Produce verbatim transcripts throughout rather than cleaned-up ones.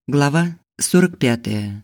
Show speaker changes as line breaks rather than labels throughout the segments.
Глава сорок пятая.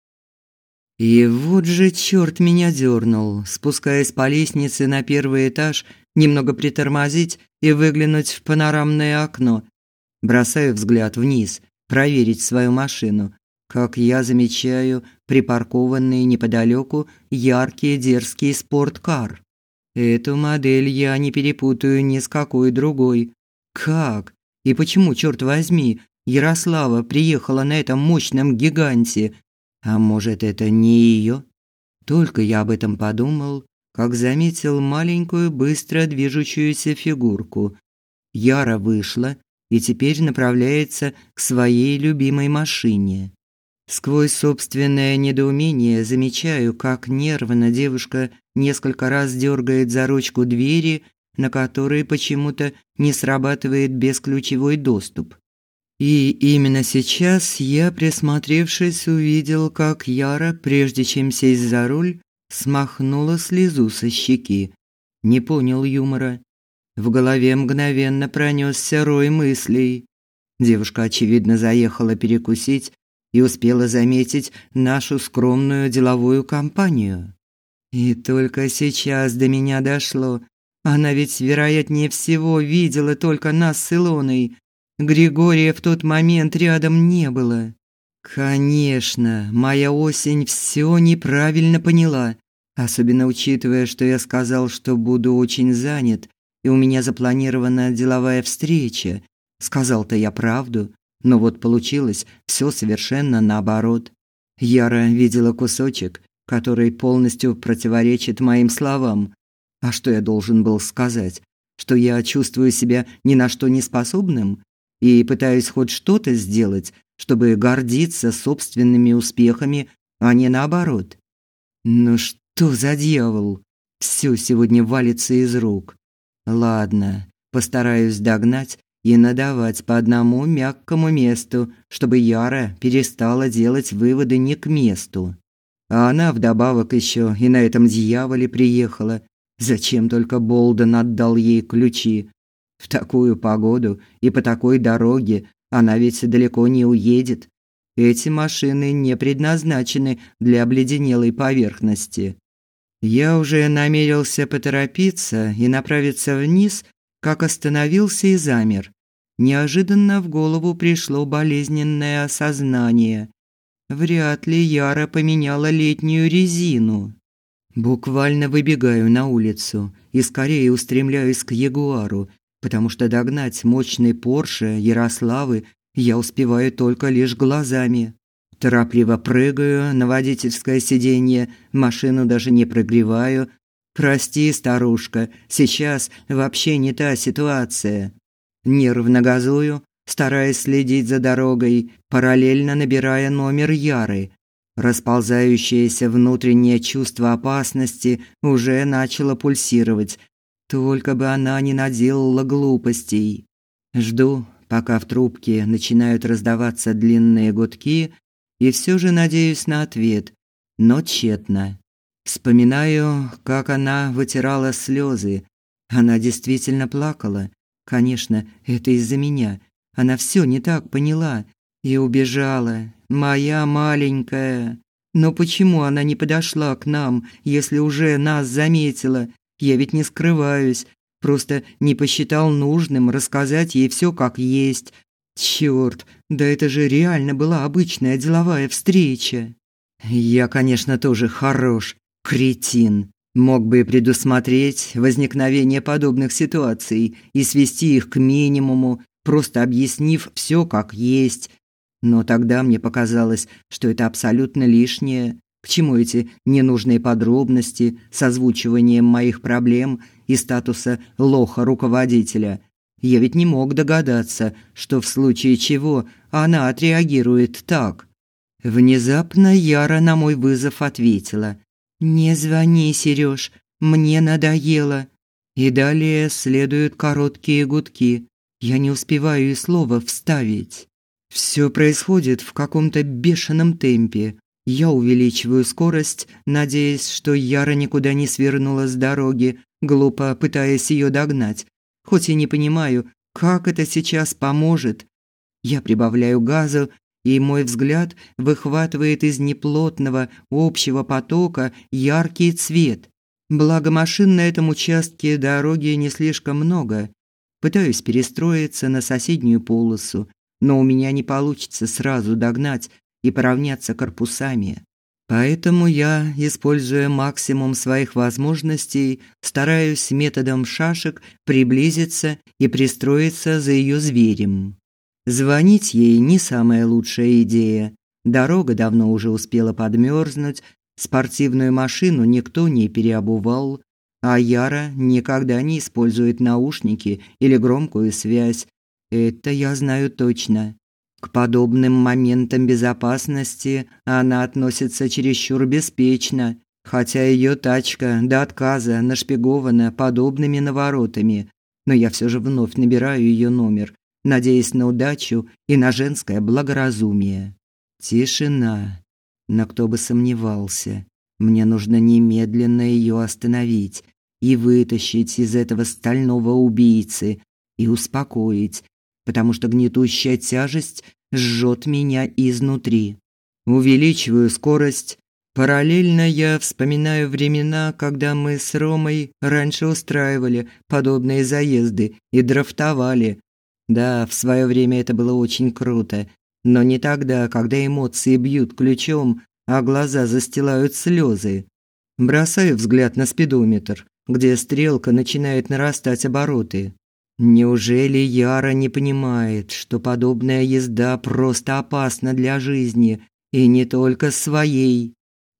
И вот же чёрт меня дёрнул, спускаясь по лестнице на первый этаж, немного притормозить и выглянуть в панорамное окно. Бросаю взгляд вниз, проверить свою машину. Как я замечаю припаркованный неподалёку яркий дерзкий спорткар. Эту модель я не перепутаю ни с какой другой. Как? И почему, чёрт возьми, Ярослава приехала на этом мощном гиганте? А может, это не её? Только я об этом подумал, как заметил маленькую быстро движущуюся фигурку. Яра вышла и теперь направляется к своей любимой машине. Сквозь собственное недоумение замечаю, как нервно девушка несколько раз дёргает за ручку двери, на которой почему-то не срабатывает бесключевой доступ. И именно сейчас я, присмотревшись, увидел, как Яра, прежде чем сесть за руль, смахнула слезу со щеки. Не понял юмора. В голове мгновенно пронесся рой мыслей. Девушка, очевидно, заехала перекусить и успела заметить нашу скромную деловую компанию. И только сейчас до меня дошло. Она ведь, вероятнее всего, видела только нас с Илоной. Григория в тот момент рядом не было. Конечно, моя осень всё неправильно поняла, особенно учитывая, что я сказал, что буду очень занят, и у меня запланирована деловая встреча. Сказал-то я правду, но вот получилось всё совершенно наоборот. Яра видела кусочек, который полностью противоречит моим словам. А что я должен был сказать? Что я чувствую себя ни на что не способным? И пытаюсь хоть что-то сделать, чтобы гордиться собственными успехами, а не наоборот. Ну что за дьявол? Всё сегодня валится из рук. Ладно, постараюсь догнать и надавать по одному мягкому месту, чтобы Яра перестала делать выводы не к месту. А она вдобавок ещё и на этом дьяволе приехала. Зачем только Болден отдал ей ключи? В такую погоду и по такой дороге она ведь далеко не уедет. Эти машины не предназначены для обледенелой поверхности. Я уже намерился поторопиться и направиться вниз, как остановился и замер. Неожиданно в голову пришло болезненное осознание. Вряд ли Яра поменяла летнюю резину. Буквально выбегаю на улицу и скорее устремляюсь к Ягуару, потому что догнать мощный Порше Ярославы я успеваю только лишь глазами. Торопливо прыгаю на водительское сиденье, машину даже не прогреваю. Прости, старушка, сейчас вообще не та ситуация. Нервно газую, стараясь следить за дорогой, параллельно набирая номер Яры. Расползающееся внутреннее чувство опасности уже начало пульсировать. Только бы она не наделала глупостей. Жду, пока в трубке начинают раздаваться длинные гудки, и всё же надеюсь на ответ, но тщетно. Вспоминаю, как она вытирала слёзы. Она действительно плакала. Конечно, это из-за меня. Она всё не так поняла и убежала. Моя маленькая. Но почему она не подошла к нам, если уже нас заметила? Я ведь не скрываюсь, просто не посчитал нужным рассказать ей всё как есть. Чёрт, да это же реально была обычная деловая встреча. Я, конечно, тоже хорош, кретин. Мог бы предусмотреть возникновение подобных ситуаций и свести их к минимуму, просто объяснив всё как есть. Но тогда мне показалось, что это абсолютно лишнее. К чему эти ненужные подробности с озвучиванием моих проблем и статуса лоха-руководителя? Я ведь не мог догадаться, что в случае чего она отреагирует так. Внезапно Яра на мой вызов ответила: «Не звони, Серёж, мне надоело». И далее следуют короткие гудки. Я не успеваю и слова вставить. Всё происходит в каком-то бешеном темпе. Я увеличиваю скорость, надеясь, что Яра никуда не свернула с дороги, глупо пытаясь её догнать. Хоть и не понимаю, как это сейчас поможет. Я прибавляю газу и мой взгляд выхватывает из неплотного общего потока яркий цвет. Благо машин на этом участке дороги не слишком много. Пытаюсь перестроиться на соседнюю полосу, но у меня не получится сразу догнать и поравняться корпусами. Поэтому я, используя максимум своих возможностей, стараюсь методом шашек приблизиться и пристроиться за ее зверем. Звонить ей не самая лучшая идея. Дорога давно уже успела подмерзнуть, спортивную машину никто не переобувал, а Яра никогда не использует наушники или громкую связь. Это я знаю точно. К подобным моментам безопасности она относится чересчур беспечно, хотя ее тачка до отказа нашпигована подобными наворотами. Но я все же вновь набираю ее номер, надеясь на удачу и на женское благоразумие. Тишина. Но кто бы сомневался, мне нужно немедленно ее остановить и вытащить из этого стального убийцы и успокоить, потому что гнетущая тяжесть жжет меня изнутри. Увеличиваю скорость. Параллельно я вспоминаю времена, когда мы с Ромой раньше устраивали подобные заезды и дрифтовали. Да, в свое время это было очень круто, но не тогда, когда эмоции бьют ключом, а глаза застилают слезы. Бросаю взгляд на спидометр, где стрелка начинает нарастать обороты. Неужели Яра не понимает, что подобная езда просто опасна для жизни, и не только своей?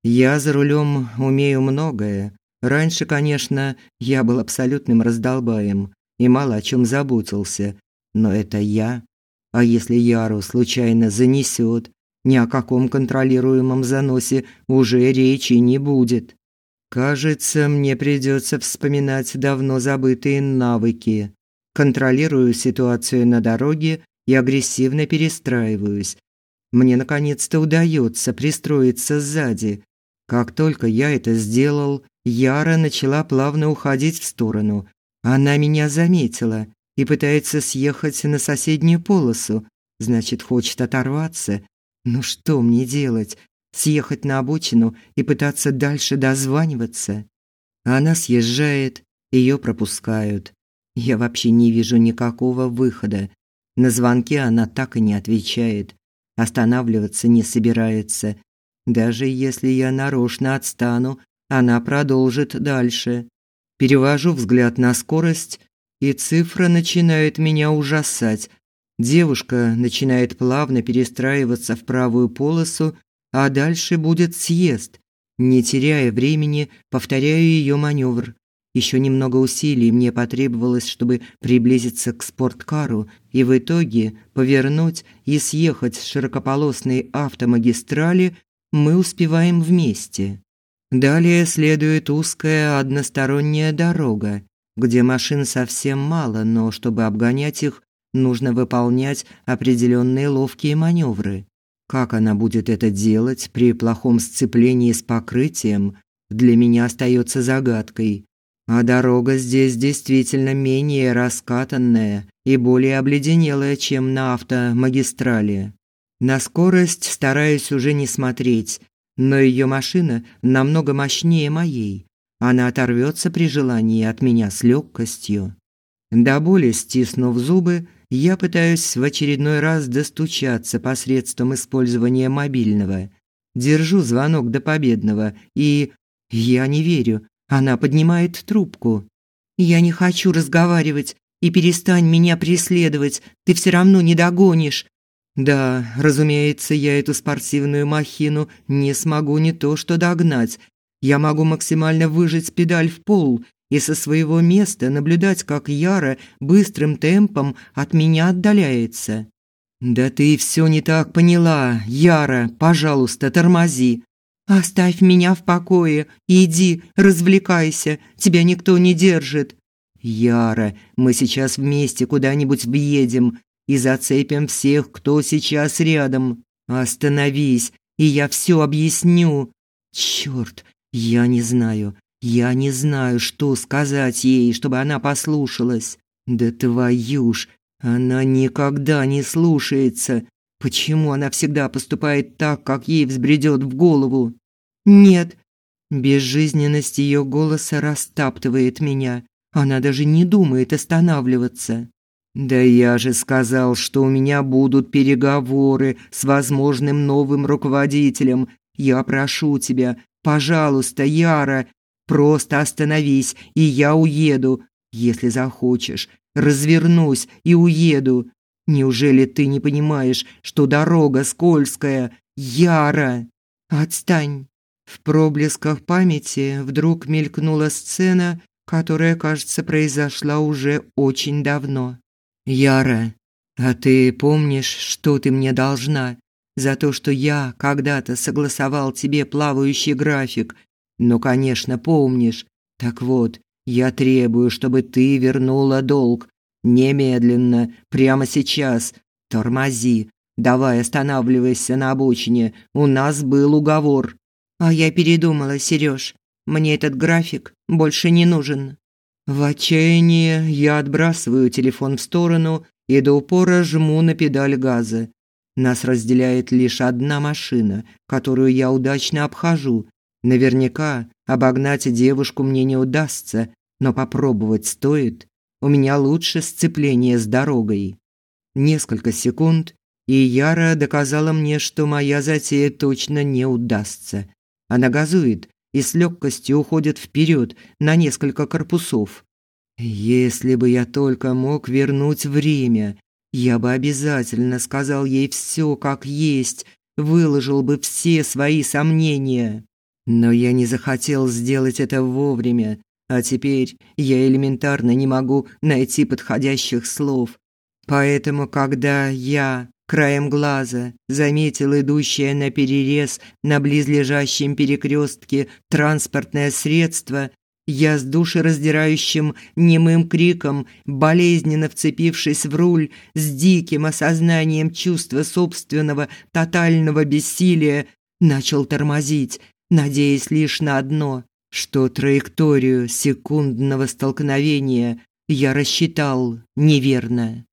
Я за рулем умею многое. Раньше, конечно, я был абсолютным раздолбаем и мало о чем заботился, но это я. А если Яру случайно занесет, ни о каком контролируемом заносе уже речи не будет. Кажется, мне придется вспоминать давно забытые навыки. Контролирую ситуацию на дороге и агрессивно перестраиваюсь. Мне наконец-то удается пристроиться сзади. Как только я это сделал, Яра начала плавно уходить в сторону. Она меня заметила и пытается съехать на соседнюю полосу. Значит, хочет оторваться. Ну что мне делать? Съехать на обочину и пытаться дальше дозваниваться? Она съезжает, ее пропускают. Я вообще не вижу никакого выхода. На звонки она так и не отвечает. Останавливаться не собирается. Даже если я нарочно отстану, она продолжит дальше. Перевожу взгляд на скорость, и цифра начинает меня ужасать. Девушка начинает плавно перестраиваться в правую полосу, а дальше будет съезд. Не теряя времени, повторяю ее маневр. Еще немного усилий мне потребовалось, чтобы приблизиться к спорткару и в итоге повернуть и съехать с широкополосной автомагистрали мы успеваем вместе. Далее следует узкая односторонняя дорога, где машин совсем мало, но чтобы обгонять их, нужно выполнять определенные ловкие маневры. Как она будет это делать при плохом сцеплении с покрытием, для меня остается загадкой. А дорога здесь действительно менее раскатанная и более обледенелая, чем на автомагистрали. На скорость стараюсь уже не смотреть, но ее машина намного мощнее моей. Она оторвется при желании от меня с легкостью. До боли стиснув зубы, я пытаюсь в очередной раз достучаться посредством использования мобильного. Держу звонок до победного, и я не верю. Она поднимает трубку. «Я не хочу разговаривать, и перестань меня преследовать, ты все равно не догонишь». Да, разумеется, я эту спортивную махину не смогу не то что догнать. Я могу максимально выжать педаль в пол и со своего места наблюдать, как Яра быстрым темпом от меня отдаляется. «Да ты все не так поняла, Яра, пожалуйста, тормози». «Оставь меня в покое, иди, развлекайся, тебя никто не держит». «Яра, мы сейчас вместе куда-нибудь въедем и зацепим всех, кто сейчас рядом. Остановись, и я все объясню». «Черт, я не знаю, я не знаю, что сказать ей, чтобы она послушалась. Да твою ж, она никогда не слушается. Почему она всегда поступает так, как ей взбредет в голову? Нет. Безжизненность ее голоса растаптывает меня. Она даже не думает останавливаться. Да я же сказал, что у меня будут переговоры с возможным новым руководителем. Я прошу тебя, пожалуйста, Яра, просто остановись, и я уеду. Если захочешь, развернусь и уеду. Неужели ты не понимаешь, что дорога скользкая? Яра, отстань. В проблесках памяти вдруг мелькнула сцена, которая, кажется, произошла уже очень давно. Яра, а ты помнишь, что ты мне должна за то, что я когда-то согласовал тебе плавающий график? Ну, конечно, помнишь. Так вот, я требую, чтобы ты вернула долг. Немедленно, прямо сейчас. Тормози. Давай останавливайся на обочине. У нас был уговор. А я передумала, Серёж. Мне этот график больше не нужен. В отчаянии я отбрасываю телефон в сторону и до упора жму на педаль газа. Нас разделяет лишь одна машина, которую я удачно обхожу. Наверняка обогнать девушку мне не удастся, но попробовать стоит. У меня лучше сцепление с дорогой. Несколько секунд, и Яра доказала мне, что моя затея точно не удастся. Она газует и с легкостью уходит вперед на несколько корпусов. Если бы я только мог вернуть время, я бы обязательно сказал ей все как есть, выложил бы все свои сомнения. Но я не захотел сделать это вовремя, а теперь я элементарно не могу найти подходящих слов. Поэтому, когда я краем глаза заметил идущее наперерез на близлежащем перекрестке транспортное средство, я с душераздирающим немым криком, болезненно вцепившись в руль, с диким осознанием чувства собственного тотального бессилия, начал тормозить, надеясь лишь на одно, что траекторию секундного столкновения я рассчитал неверно.